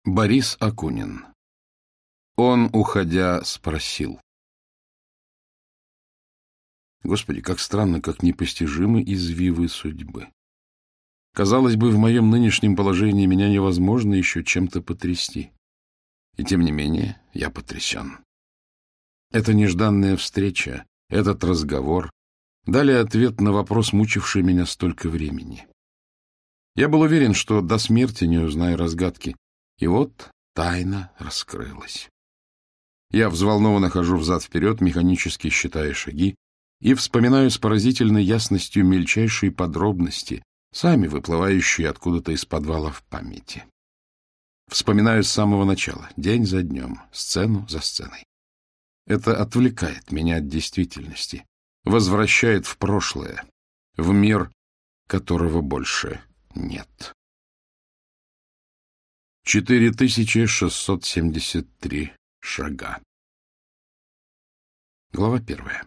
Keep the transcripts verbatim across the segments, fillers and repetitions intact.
Борис Акунин. Он, уходя, спросил. Господи, как странно, как непостижимы извивы судьбы. Казалось бы, в моем нынешнем положении меня невозможно еще чем-то потрясти. И тем не менее я потрясен. Эта нежданная встреча, этот разговор дали ответ на вопрос, мучивший меня столько времени. Я был уверен, что до смерти не узнаю разгадки. И вот тайна раскрылась. Я взволнованно хожу взад-вперед, механически считая шаги, и вспоминаю с поразительной ясностью мельчайшие подробности, сами выплывающие откуда-то из подвала в памяти. Вспоминаю с самого начала, день за днем, сцену за сценой. Это отвлекает меня от действительности, возвращает в прошлое, в мир, которого больше нет. четыре тысячи шестьсот семьдесят три шага. Глава первая.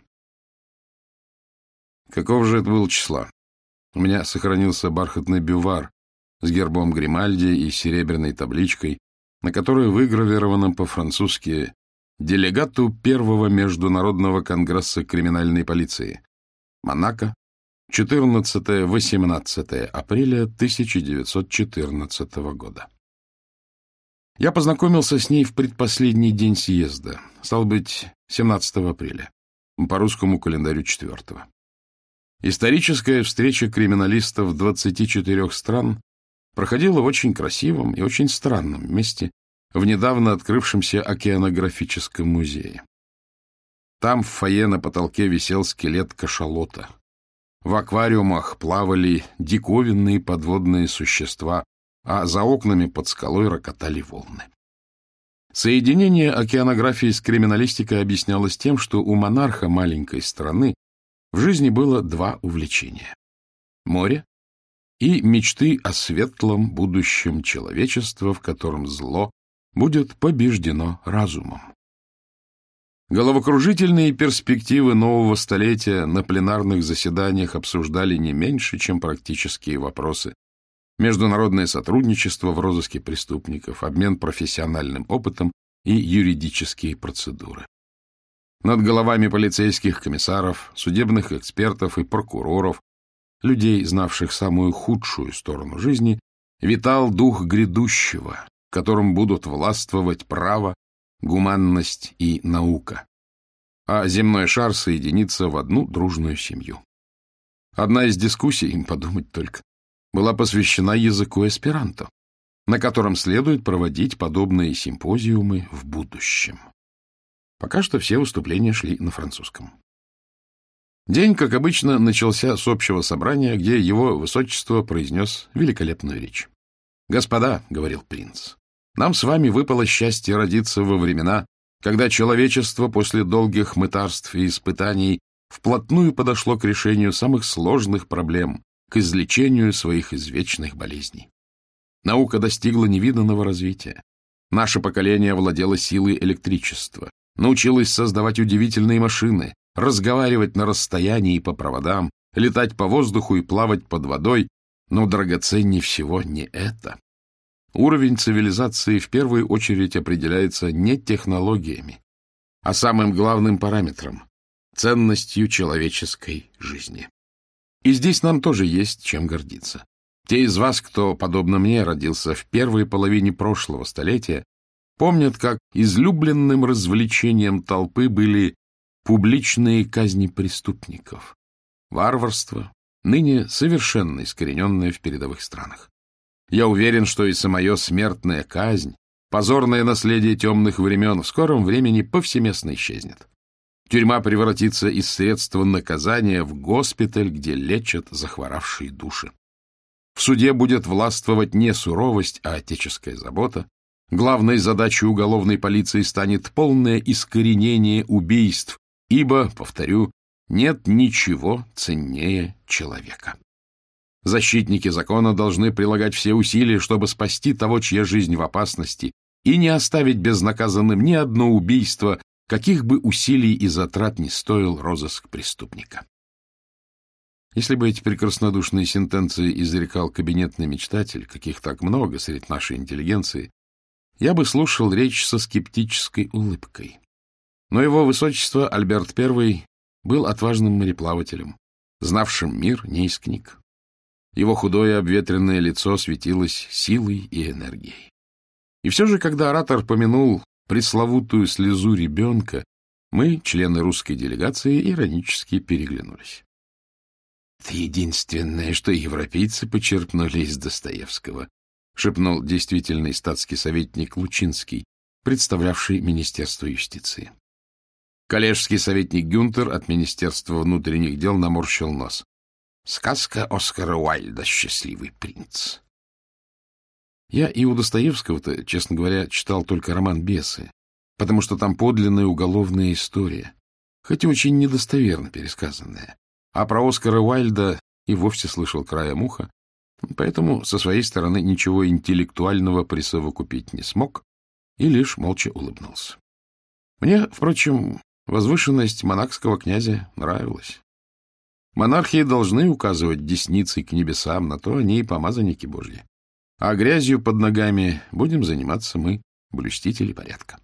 Какого же это было числа? У меня сохранился бархатный бювар с гербом Гримальди и серебряной табличкой, на которой выгравировано по-французски «Делегату Первого Международного конгресса криминальной полиции. Монако, четырнадцатое-восемнадцатое апреля тысяча девятьсот четырнадцатого года». Я познакомился с ней в предпоследний день съезда, стало быть, семнадцатого апреля, по русскому календарю четвёртого. Историческая встреча криминалистов двадцати четырёх стран проходила в очень красивом и очень странном месте в недавно открывшемся океанографическом музее. Там в фойе на потолке висел скелет кашалота. В аквариумах плавали диковинные подводные существа, а за окнами под скалой рокотали волны. Соединение океанографии с криминалистикой объяснялось тем, что у монарха маленькой страны в жизни было два увлечения — море и мечты о светлом будущем человечества, в котором зло будет побеждено разумом. Головокружительные перспективы нового столетия на пленарных заседаниях обсуждали не меньше, чем практические вопросы: международное сотрудничество в розыске преступников, обмен профессиональным опытом и юридические процедуры. Над головами полицейских комиссаров, судебных экспертов и прокуроров, людей, знавших самую худшую сторону жизни, витал дух грядущего, в котором будут властвовать право, гуманность и наука, а земной шар соединится в одну дружную семью. Одна из дискуссий, им подумать только, была посвящена языку эсперанто, на котором следует проводить подобные симпозиумы в будущем. Пока что все выступления шли на французском. День, как обычно, начался с общего собрания, где его высочество произнес великолепную речь. «Господа», — говорил принц, — «нам с вами выпало счастье родиться во времена, когда человечество после долгих мытарств и испытаний вплотную подошло к решению самых сложных проблем, к излечению своих извечных болезней. Наука достигла невиданного развития. Наше поколение владело силой электричества, научилось создавать удивительные машины, разговаривать на расстоянии и по проводам, летать по воздуху и плавать под водой, но драгоценнее всего не это. Уровень цивилизации в первую очередь определяется не технологиями, а самым главным параметром — ценностью человеческой жизни. И здесь нам тоже есть чем гордиться. Те из вас, кто, подобно мне, родился в первой половине прошлого столетия, помнят, как излюбленным развлечением толпы были публичные казни преступников. Варварство, ныне совершенно искорененное в передовых странах. Я уверен, что и самая смертная казнь, позорное наследие темных времен, в скором времени повсеместно исчезнет. Тюрьма превратится из средства наказания в госпиталь, где лечат захворавшие души. В суде будет властвовать не суровость, а отеческая забота. Главной задачей уголовной полиции станет полное искоренение убийств, ибо, повторю, нет ничего ценнее человека. Защитники закона должны прилагать все усилия, чтобы спасти того, чья жизнь в опасности, и не оставить безнаказанным ни одно убийство, каких бы усилий и затрат не стоил розыск преступника. Если бы эти прекраснодушные сентенции изрекал кабинетный мечтатель, каких так много среди нашей интеллигенции, я бы слушал речь со скептической улыбкой. Но его высочество Альберт Первый был отважным мореплавателем, знавшим мир не из книг. Его худое обветренное лицо светилось силой и энергией. И все же, когда оратор помянул пресловутую слезу ребенка, мы, члены русской делегации, иронически переглянулись. — Это единственное, что европейцы почерпнули из Достоевского, — шепнул действительный статский советник Лучинский, представлявший Министерство юстиции. Коллежский советник Гюнтер от Министерства внутренних дел наморщил нос. Сказка Оскара Уайльда «Счастливый принц». Я и у Достоевского-то, честно говоря, читал только роман «Бесы», потому что там подлинная уголовная история, хоть и очень недостоверно пересказанная. А про Оскара Уайльда и вовсе слышал краем уха, поэтому со своей стороны ничего интеллектуального присовокупить не смог и лишь молча улыбнулся. Мне, впрочем, возвышенность монархского князя нравилась. Монархии должны указывать десницей к небесам, на то они и помазанники Божьи. А грязью под ногами будем заниматься мы, блюстители порядка.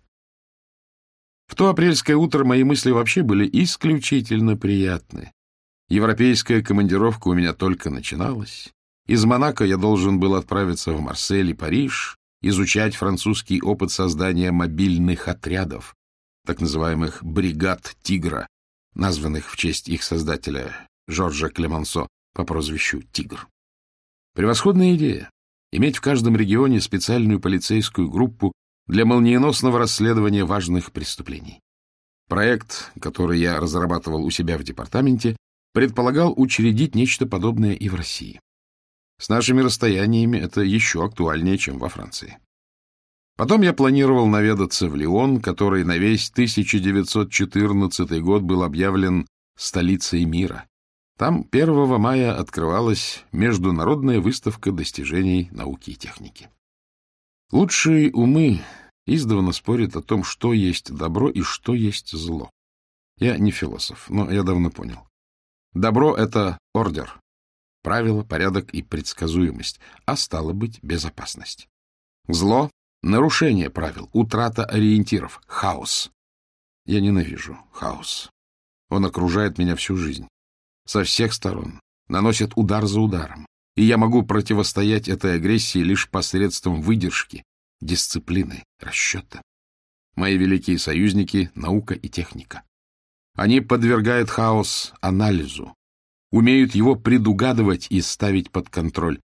В то апрельское утро мои мысли вообще были исключительно приятны. Европейская командировка у меня только начиналась. Из Монако я должен был отправиться в Марсель и Париж, изучать французский опыт создания мобильных отрядов, так называемых «бригад Тигра», названных в честь их создателя Жоржа Клемансо по прозвищу «Тигр». Превосходная идея — иметь в каждом регионе специальную полицейскую группу для молниеносного расследования важных преступлений. Проект, который я разрабатывал у себя в департаменте, предполагал учредить нечто подобное и в России. С нашими расстояниями это еще актуальнее, чем во Франции. Потом я планировал наведаться в Лион, который на весь тысяча девятьсот четырнадцатый год был объявлен столицей мира. Там первого мая открывалась международная выставка достижений науки и техники. Лучшие умы издавна спорят о том, что есть добро и что есть зло. Я не философ, но я давно понял. Добро — это ордер, правила, порядок и предсказуемость, а стало быть, безопасность. Зло — нарушение правил, утрата ориентиров, хаос. Я ненавижу хаос. Он окружает меня всю жизнь. Со всех сторон, наносит удар за ударом, и я могу противостоять этой агрессии лишь посредством выдержки, дисциплины, расчета. Мои великие союзники — наука и техника. Они подвергают хаос анализу, умеют его предугадывать и ставить под контроль.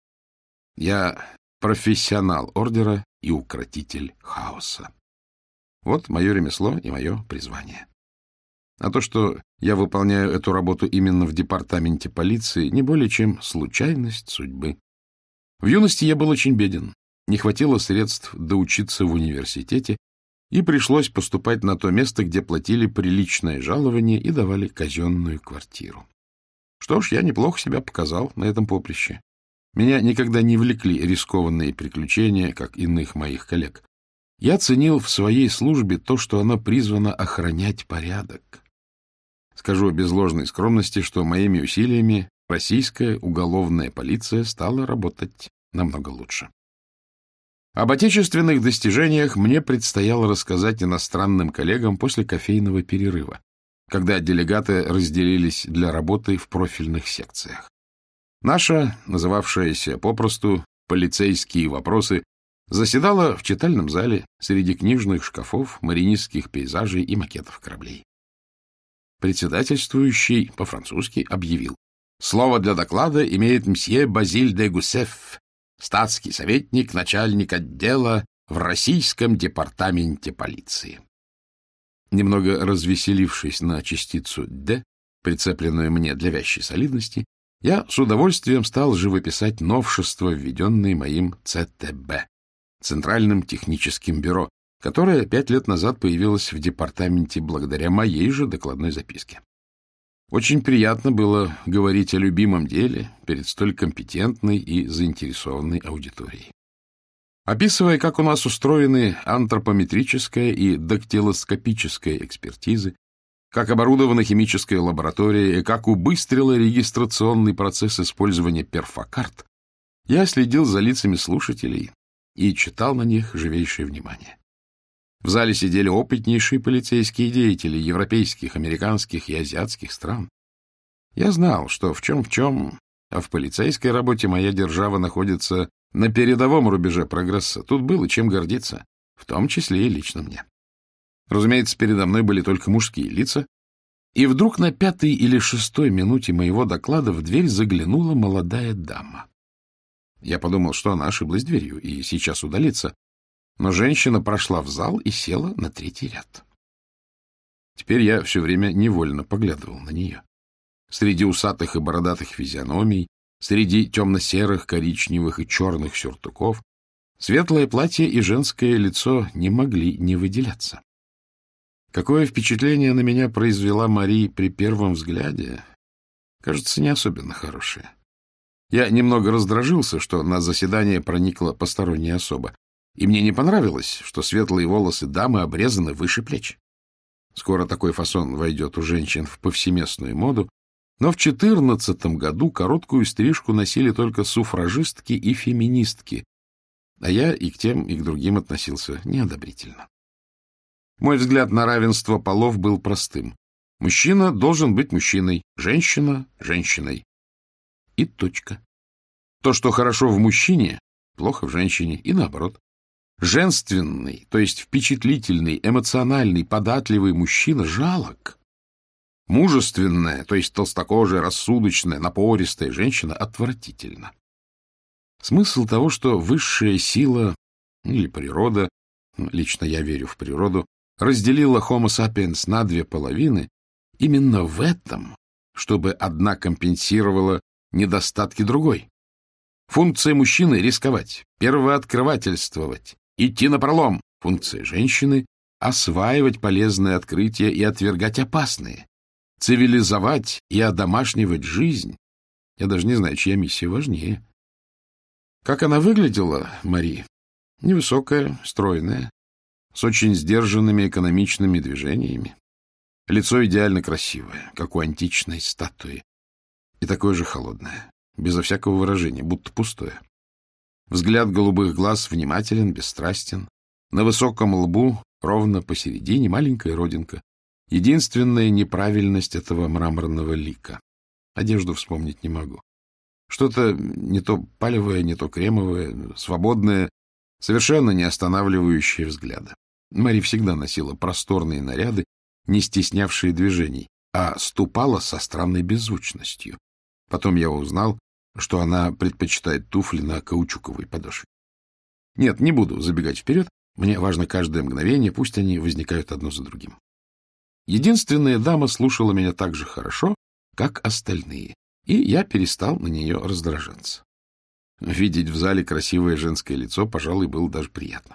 Я профессионал ордера и укротитель хаоса. Вот мое ремесло и мое призвание. А то, что я выполняю эту работу именно в департаменте полиции, не более чем случайность судьбы. В юности я был очень беден, не хватило средств доучиться в университете, и пришлось поступать на то место, где платили приличное жалование и давали казенную квартиру. Что ж, я неплохо себя показал на этом поприще. Меня никогда не влекли рискованные приключения, как иных моих коллег. Я ценил в своей службе то, что она призвана охранять порядок. Скажу без ложной скромности, что моими усилиями российская уголовная полиция стала работать намного лучше. Об отечественных достижениях мне предстояло рассказать иностранным коллегам после кофейного перерыва, когда делегаты разделились для работы в профильных секциях. Наша, называвшаяся попросту «Полицейские вопросы», заседала в читальном зале среди книжных шкафов, маринистских пейзажей и макетов кораблей. Председательствующий по-французски объявил: «Слово для доклада имеет мсье Базиль де Гуссеф, статский советник, начальник отдела в Российском департаменте полиции». Немного развеселившись на частицу «д», прицепленную мне для вящей солидности, я с удовольствием стал живописать новшества, введенные моим ЦТБ, Центральным техническим бюро, которое пять лет назад появилось в департаменте благодаря моей же докладной записке. Очень приятно было говорить о любимом деле перед столь компетентной и заинтересованной аудиторией. Описывая, как у нас устроены антропометрическая и дактилоскопическая экспертизы, как оборудована химическая лаборатория и как убыстрила регистрационный процесс использования перфокарт, я следил за лицами слушателей и читал на них живейшее внимание. В зале сидели опытнейшие полицейские деятели европейских, американских и азиатских стран. Я знал, что в чем в чем, а в полицейской работе моя держава находится на передовом рубеже прогресса. Тут было чем гордиться, в том числе и лично мне. Разумеется, передо мной были только мужские лица, и вдруг на пятой или шестой минуте моего доклада в дверь заглянула молодая дама. Я подумал, что она ошиблась дверью и сейчас удалится, но женщина прошла в зал и села на третий ряд. Теперь я все время невольно поглядывал на нее. Среди усатых и бородатых физиономий, среди темно-серых, коричневых и черных сюртуков светлое платье и женское лицо не могли не выделяться. Какое впечатление на меня произвела Мари при первом взгляде, кажется, не особенно хорошее. Я немного раздражился, что на заседание проникла посторонняя особа, и мне не понравилось, что светлые волосы дамы обрезаны выше плеч. Скоро такой фасон войдет у женщин в повсеместную моду, но в четырнадцатом году короткую стрижку носили только суфражистки и феминистки, а я и к тем, и к другим относился неодобрительно. Мой взгляд на равенство полов был простым. Мужчина должен быть мужчиной, женщина — женщиной. И точка. То, что хорошо в мужчине, плохо в женщине, и наоборот. Женственный, то есть впечатлительный, эмоциональный, податливый мужчина жалок. Мужественная, то есть толстокожая, рассудочная, напористая женщина отвратительна. Смысл того, что высшая сила или природа, лично я верю в природу, разделила Homo sapiens на две половины, именно в этом, чтобы одна компенсировала недостатки другой. Функция мужчины — рисковать, первооткрывательствовать, идти напролом. Функция женщины — осваивать полезные открытия и отвергать опасные, цивилизовать и одомашнивать жизнь. Я даже не знаю, чья миссия важнее. Как она выглядела, Мари? Невысокая, стройная, с очень сдержанными экономичными движениями. Лицо идеально красивое, как у античной статуи, и такое же холодное, безо всякого выражения, будто пустое. Взгляд голубых глаз внимателен, бесстрастен. На высоком лбу, ровно посередине, маленькая родинка. Единственная неправильность этого мраморного лика. Одежду вспомнить не могу. Что-то не то палевое, не то кремовое, свободное, совершенно не останавливающее взгляда. Мари всегда носила просторные наряды, не стеснявшие движений, а ступала со странной беззвучностью. Потом я узнал, что она предпочитает туфли на каучуковой подошве. Нет, не буду забегать вперед. Мне важно каждое мгновение, пусть они возникают одно за другим. Единственная дама слушала меня так же хорошо, как остальные, и я перестал на нее раздражаться. Видеть в зале красивое женское лицо, пожалуй, было даже приятно.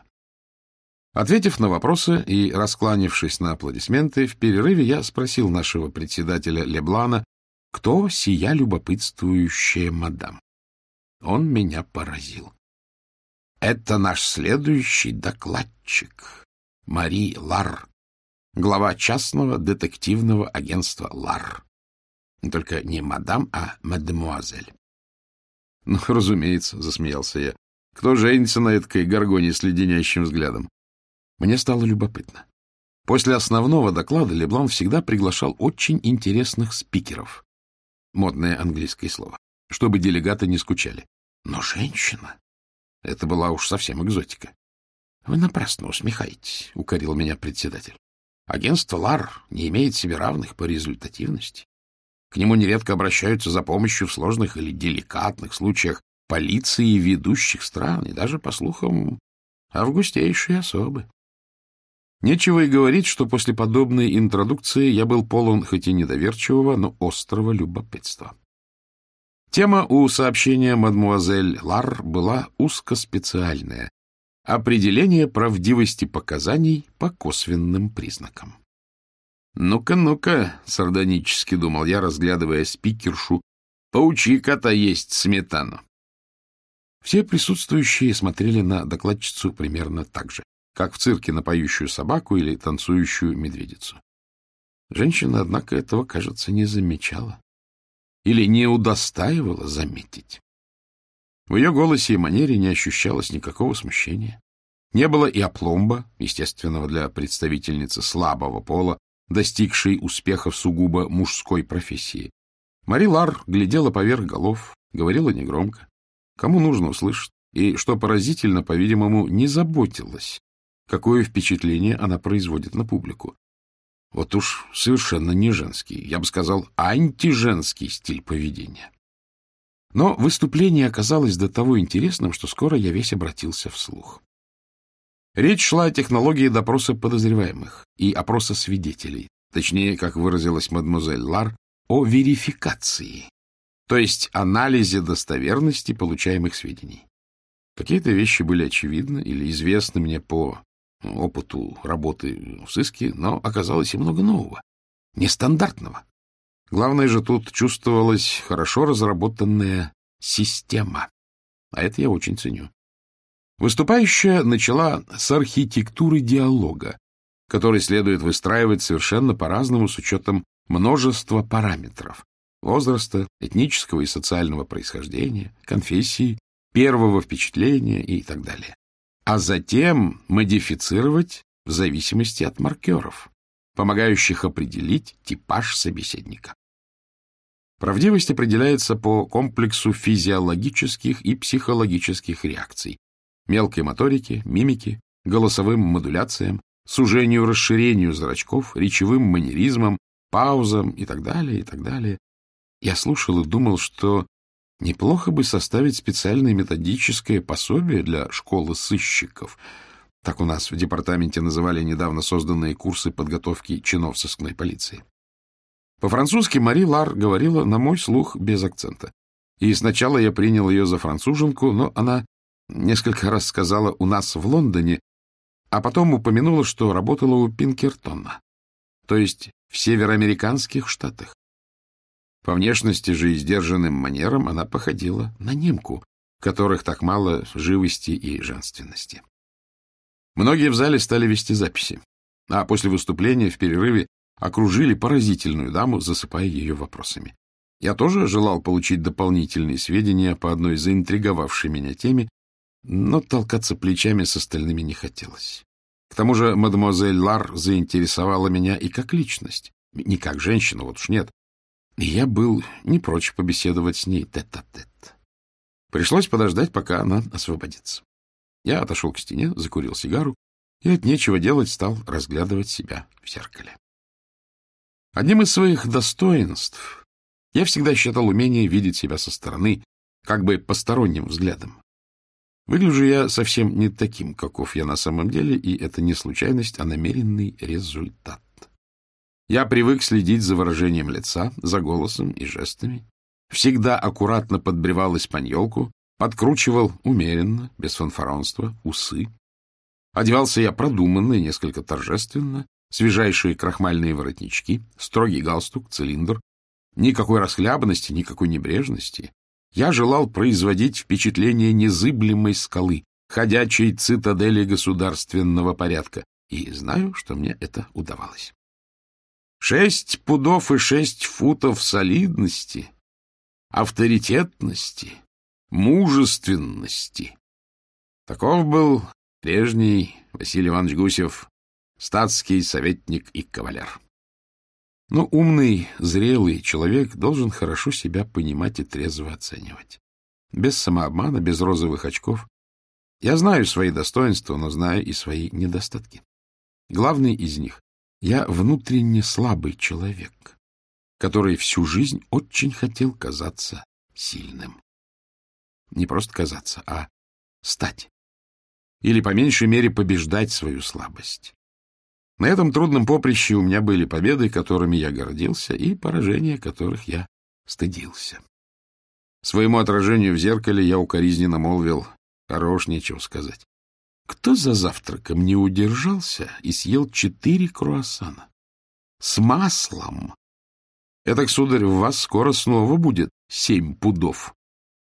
Ответив на вопросы и раскланившись на аплодисменты, в перерыве я спросил нашего председателя Леблана, кто сия любопытствующая мадам. Он меня поразил. Это наш следующий докладчик, Мари Лар, глава частного детективного агентства Лар. Только не мадам, а мадемуазель. — Ну, разумеется, — засмеялся я. — Кто женится на этой горгоне с леденящим взглядом? Мне стало любопытно. После основного доклада Леблан всегда приглашал очень интересных спикеров. Модное английское слово. Чтобы делегаты не скучали. Но женщина — это была уж совсем экзотика. — Вы напрасно усмехаетесь, — укорил меня председатель. Агентство Лар не имеет себе равных по результативности. К нему нередко обращаются за помощью в сложных или деликатных случаях полиции ведущих стран и даже, по слухам, августейшие особы. Нечего и говорить, что после подобной интродукции я был полон хоть и недоверчивого, но острого любопытства. Тема у сообщения мадмуазель Лар была узкоспециальная — определение правдивости показаний по косвенным признакам. «Ну-ка, ну-ка», — сардонически думал я, разглядывая спикершу, — «поучи кота есть сметану». Все присутствующие смотрели на докладчицу примерно так же, как в цирке на поющую собаку или танцующую медведицу. Женщина, однако, этого, кажется, не замечала или не удостаивала заметить. В ее голосе и манере не ощущалось никакого смущения. Не было и опломба, естественного для представительницы слабого пола, достигшей успеха в сугубо мужской профессии. Мари Лар глядела поверх голов, говорила негромко. Кому нужно услышать, и, что поразительно, по-видимому, не заботилась, какое впечатление она производит на публику. Вот уж совершенно не женский, я бы сказал, антиженский стиль поведения. Но выступление оказалось до того интересным, что скоро я весь обратился вслух. Речь шла о технологии допроса подозреваемых и опроса свидетелей, точнее, как выразилась мадемуазель Лар, о верификации, то есть анализе достоверности получаемых сведений. Какие-то вещи были очевидны или известны мне по опыту работы в сыске, но оказалось и много нового, нестандартного. Главное же, тут чувствовалась хорошо разработанная система, а это я очень ценю. Выступающая начала с архитектуры диалога, который следует выстраивать совершенно по-разному с учетом множества параметров — возраста, этнического и социального происхождения, конфессии, первого впечатления и так далее. А затем модифицировать в зависимости от маркеров, помогающих определить типаж собеседника. Правдивость определяется по комплексу физиологических и психологических реакций, мелкой моторике, мимике, голосовым модуляциям, сужению-расширению зрачков, речевым манеризмам, паузам и так далее, и так далее. Я слушал и думал, что неплохо бы составить специальное методическое пособие для школы сыщиков. Так у нас в департаменте называли недавно созданные курсы подготовки чинов сыскной полиции. По-французски Мари Лар говорила на мой слух без акцента. И сначала я принял ее за француженку, но она несколько раз сказала «у нас в Лондоне», а потом упомянула, что работала у Пинкертона, то есть в североамериканских штатах. По внешности же и сдержанным манерам она походила на немку, в которых так мало живости и женственности. Многие в зале стали вести записи, а после выступления в перерыве окружили поразительную даму, засыпая ее вопросами. Я тоже желал получить дополнительные сведения по одной заинтриговавшей меня теме, но толкаться плечами с остальными не хотелось. К тому же мадемуазель Лар заинтересовала меня и как личность, не как женщина, вот уж нет. И я был не прочь побеседовать с ней тет-а-тет. Пришлось подождать, пока она освободится. Я отошел к стене, закурил сигару и от нечего делать стал разглядывать себя в зеркале. Одним из своих достоинств я всегда считал умение видеть себя со стороны, как бы посторонним взглядом. Выгляжу я совсем не таким, каков я на самом деле, и это не случайность, а намеренный результат. Я привык следить за выражением лица, за голосом и жестами, всегда аккуратно подбривал испаньолку, подкручивал умеренно, без фанфаронства, усы. Одевался я продуманно и несколько торжественно, свежайшие крахмальные воротнички, строгий галстук, цилиндр, никакой расхлябанности, никакой небрежности. Я желал производить впечатление незыблемой скалы, ходячей цитадели государственного порядка, и знаю, что мне это удавалось. Шесть пудов и шесть футов солидности, авторитетности, мужественности. Таков был прежний Василий Иванович Гусев, статский советник и кавалер. Но умный, зрелый человек должен хорошо себя понимать и трезво оценивать. Без самообмана, без розовых очков. Я знаю свои достоинства, но знаю и свои недостатки. Главный из них — я внутренне слабый человек, который всю жизнь очень хотел казаться сильным. Не просто казаться, а стать. Или, по меньшей мере, побеждать свою слабость. На этом трудном поприще у меня были победы, которыми я гордился, и поражения, которых я стыдился. Своему отражению в зеркале я укоризненно молвил: хорош, нечего сказать. Кто за завтраком не удержался и съел четыре круассана? С маслом! Этак, сударь, в вас скоро снова будет семь пудов.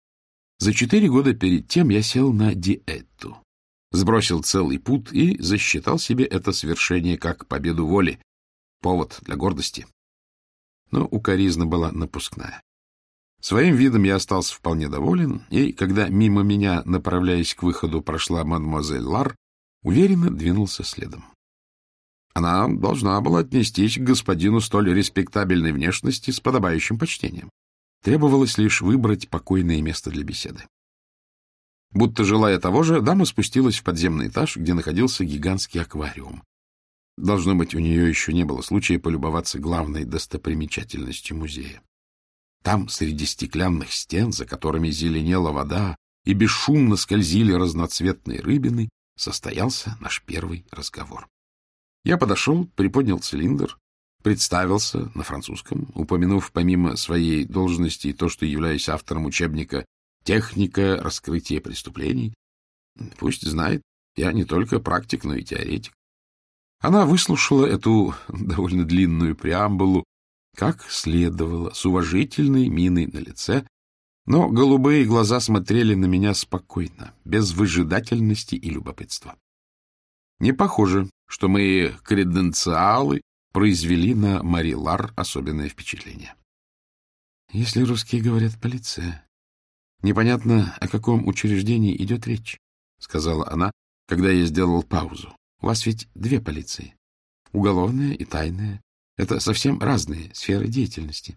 За четыре года перед тем я сел на диету. Сбросил целый пуд и засчитал себе это свершение как победу воли, повод для гордости. Но укоризна была напускная. Своим видом я остался вполне доволен, и, когда мимо меня, направляясь к выходу, прошла мадемуазель Лар, уверенно двинулся следом. Она должна была отнестись к господину столь респектабельной внешности с подобающим почтением. Требовалось лишь выбрать покойное место для беседы. Будто желая того же, дама спустилась в подземный этаж, где находился гигантский аквариум. Должно быть, у нее еще не было случая полюбоваться главной достопримечательностью музея. Там, среди стеклянных стен, за которыми зеленела вода и бесшумно скользили разноцветные рыбины, состоялся наш первый разговор. Я подошел, приподнял цилиндр, представился на французском, упомянув помимо своей должности и то, что являюсь автором учебника «Техника раскрытия преступлений». Пусть знает, я не только практик, но и теоретик. Она выслушала эту довольно длинную преамбулу, как следовало, с уважительной миной на лице, но голубые глаза смотрели на меня спокойно, без выжидательности и любопытства. Не похоже, что мои креденциалы произвели на Мари Лар особенное впечатление. Если русские говорят «полиция», непонятно, о каком учреждении идет речь, — сказала она, когда я сделал паузу. У вас ведь две полиции. Уголовная и тайная. Это совсем разные сферы деятельности.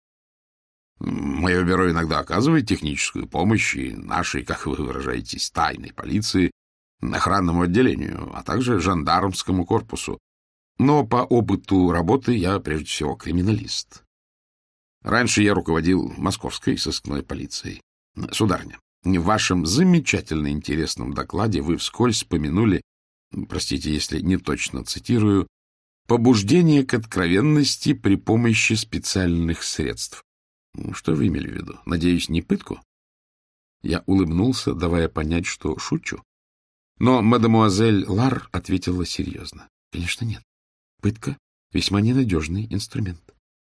Мое бюро иногда оказывает техническую помощь и нашей, как вы выражаетесь, тайной полиции, охранному отделению, а также жандармскому корпусу. Но по опыту работы я, прежде всего, криминалист. Раньше я руководил московской сыскной полицией. Сударыня, в вашем замечательно интересном докладе вы вскользь вспомянули, простите, если не точно цитирую, побуждение к откровенности при помощи специальных средств. Что вы имели в виду? Надеюсь, не пытку? Я улыбнулся, давая понять, что шучу. Но мадемуазель Лар ответила серьезно. Конечно, нет. Пытка — весьма ненадежный инструмент.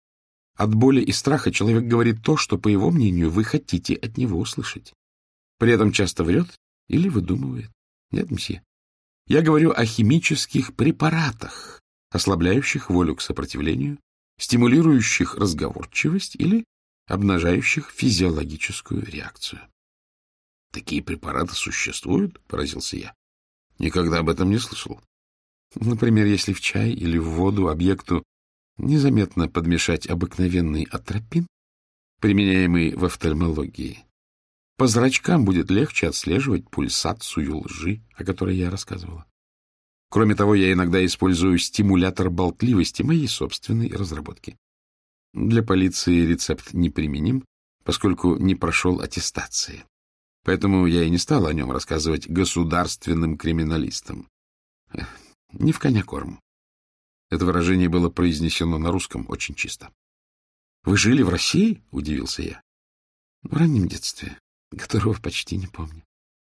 От боли и страха человек говорит то, что, по его мнению, вы хотите от него услышать. При этом часто врет или выдумывает. Нет, мсье. Я говорю о химических препаратах, ослабляющих волю к сопротивлению, стимулирующих разговорчивость или обнажающих физиологическую реакцию. — Такие препараты существуют? — поразился я. — Никогда об этом не слышал. Например, если в чай или в воду объекту незаметно подмешать обыкновенный атропин, применяемый в офтальмологии, по зрачкам будет легче отслеживать пульсацию лжи, о которой я рассказывала. Кроме того, я иногда использую стимулятор болтливости моей собственной разработки. Для полиции рецепт неприменим, поскольку не прошел аттестации. Поэтому я и не стал о нем рассказывать государственным криминалистам. Не в коня корм. Это выражение было произнесено на русском очень чисто. — Вы жили в России? — удивился я. — В раннем детстве, которого почти не помню.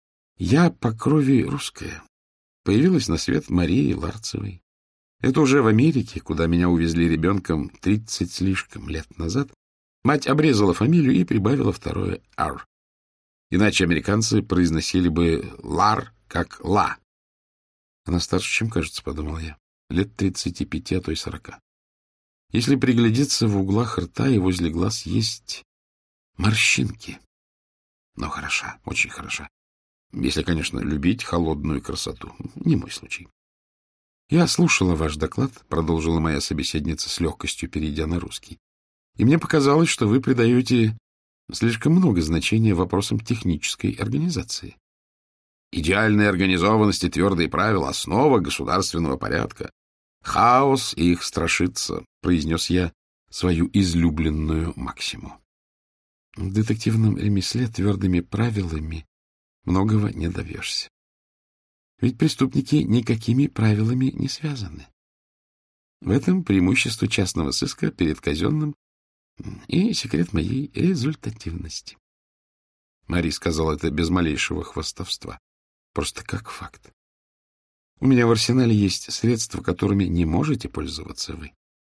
Я по крови русская. Появилась на свет Марии Ларцевой. Это уже в Америке, куда меня увезли ребенком тридцать слишком лет назад. Мать обрезала фамилию и прибавила второе «ар». Иначе американцы произносили бы «лар» как «ла». Она старше, чем кажется, подумал я. Лет тридцати пяти, а то и сорока. Если приглядеться, в углах рта и возле глаз есть морщинки. Но хороша, очень хороша. Если, конечно, любить холодную красоту. Не мой случай. Я слушала ваш доклад, продолжила моя собеседница с легкостью, перейдя на русский. И мне показалось, что вы придаете слишком много значения вопросам технической организации. Идеальная организованность и твердые правила — основа государственного порядка. Хаос их страшится, произнес я свою излюбленную максиму. В детективном ремесле твердыми правилами многого не добьешься. Ведь преступники никакими правилами не связаны. В этом преимущество частного сыска перед казенным и секрет моей результативности. Мари сказала это без малейшего хвастовства, просто как факт. У меня в арсенале есть средства, которыми не можете пользоваться вы.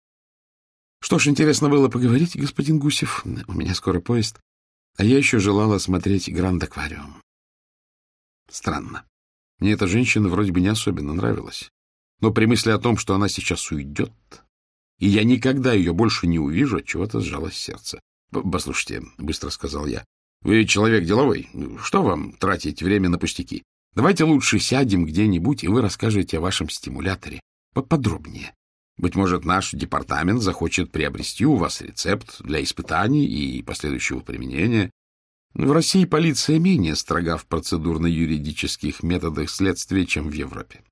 Что ж, интересно было поговорить, господин Гусев. У меня скоро поезд, а я еще желала осмотреть Гранд-аквариум. Странно. Мне эта женщина вроде бы не особенно нравилась. Но при мысли о том, что она сейчас уйдет, и я никогда ее больше не увижу, отчего-то сжалось сердце. — Послушайте, — быстро сказал я, — вы человек деловой. Что вам тратить время на пустяки? Давайте лучше сядем где-нибудь, и вы расскажете о вашем стимуляторе поподробнее. Быть может, наш департамент захочет приобрести у вас рецепт для испытаний и последующего применения. В России полиция менее строга в процедурно-юридических методах следствия, чем в Европе.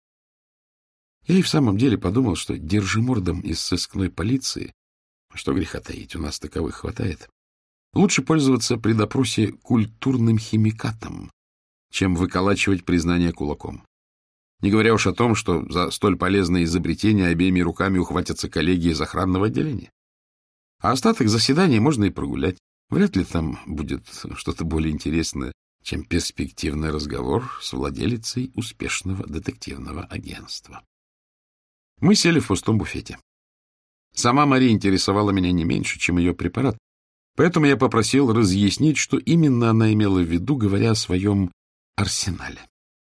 Я и в самом деле подумал, что держимордам из сыскной полиции, что греха таить, у нас таковых хватает, лучше пользоваться при допросе культурным химикатом, чем выколачивать признание кулаком. Не говоря уж о том, что за столь полезное изобретение обеими руками ухватятся коллеги из охранного отделения. А остаток заседания можно и прогулять. Вряд ли там будет что-то более интересное, чем перспективный разговор с владелицей успешного детективного агентства. Мы сели в пустом буфете. Сама Мария интересовала меня не меньше, чем ее препарат, поэтому я попросил разъяснить, что именно она имела в виду, говоря о своем арсенале.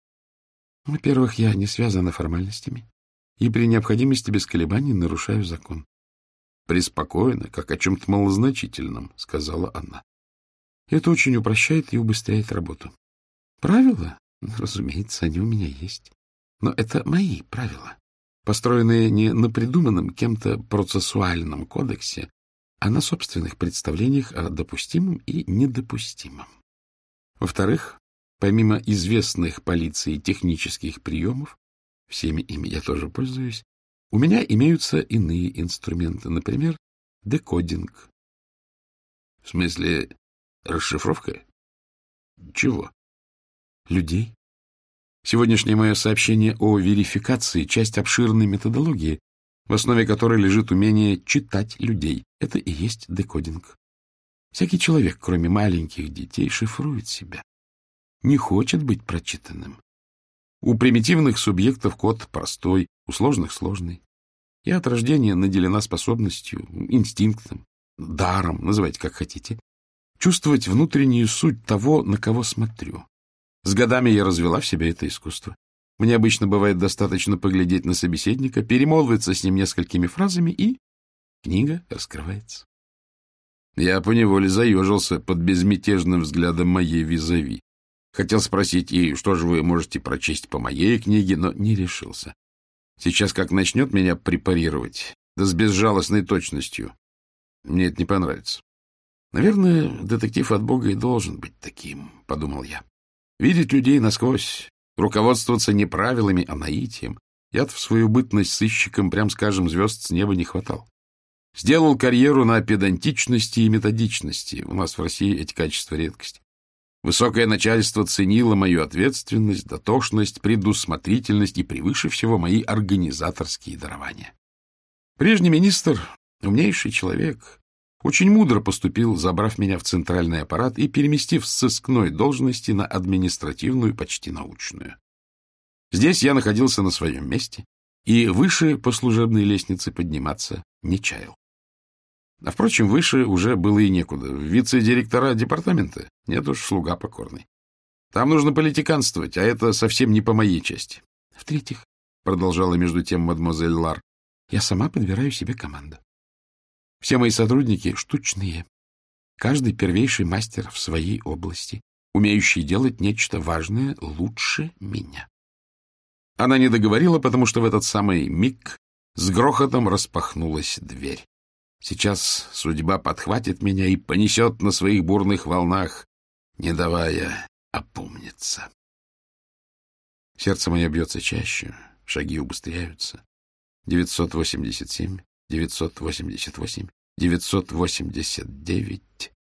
Во-первых, я не связана формальностями и при необходимости без колебаний нарушаю закон. Преспокойно, как о чем-то малозначительном, — сказала она. Это очень упрощает и убыстряет работу. Правила, разумеется, они у меня есть. Но это мои правила, построенные не на придуманном кем-то процессуальном кодексе, а на собственных представлениях о допустимом и недопустимом. Во-вторых, помимо известных полиции технических приемов, всеми ими я тоже пользуюсь, у меня имеются иные инструменты, например, декодинг. — В смысле, расшифровка? Чего? Людей. Сегодняшнее мое сообщение о верификации — часть обширной методологии, в основе которой лежит умение читать людей. Это и есть декодинг. Всякий человек, кроме маленьких детей, шифрует себя. Не хочет быть прочитанным. У примитивных субъектов код простой, у сложных — сложный. Я от рождения наделена способностью, инстинктом, даром, называйте как хотите, чувствовать внутреннюю суть того, на кого смотрю. С годами я развела в себе это искусство. Мне обычно бывает достаточно поглядеть на собеседника, перемолвиться с ним несколькими фразами, и книга раскрывается. Я поневоле заежился под безмятежным взглядом моей визави. Хотел спросить, и что же вы можете прочесть по моей книге, но не решился. Сейчас как начнет меня препарировать, да с безжалостной точностью. Мне это не понравится. Наверное, детектив от Бога и должен быть таким, — подумал я. Видеть людей насквозь, руководствоваться не правилами, а наитием. Я-то в свою бытность сыщиком, прям скажем, звезд с неба не хватал. Сделал карьеру на педантичности и методичности. У нас в России эти качества редкость. Высокое начальство ценило мою ответственность, дотошность, предусмотрительность и, превыше всего, мои организаторские дарования. Прежний министр, умнейший человек, очень мудро поступил, забрав меня в центральный аппарат и переместив с сыскной должности на административную, почти научную. Здесь я находился на своем месте и выше по служебной лестнице подниматься не чаял. А, впрочем, выше уже было и некуда. Вице-директора департамента? Нет уж, слуга покорный. Там нужно политиканствовать, а это совсем не по моей части. В-третьих, продолжала между тем мадемуазель Лар, я сама подбираю себе команду. Все мои сотрудники штучные. Каждый первейший мастер в своей области, умеющий делать нечто важное лучше меня. Она не договорила, потому что в этот самый миг с грохотом распахнулась дверь. Сейчас судьба подхватит меня и понесет на своих бурных волнах, не давая опомниться. Сердце мое бьется чаще, шаги убыстряются. девятьсот восемьдесят семь, девятьсот восемьдесят восемь, девятьсот восемьдесят девять.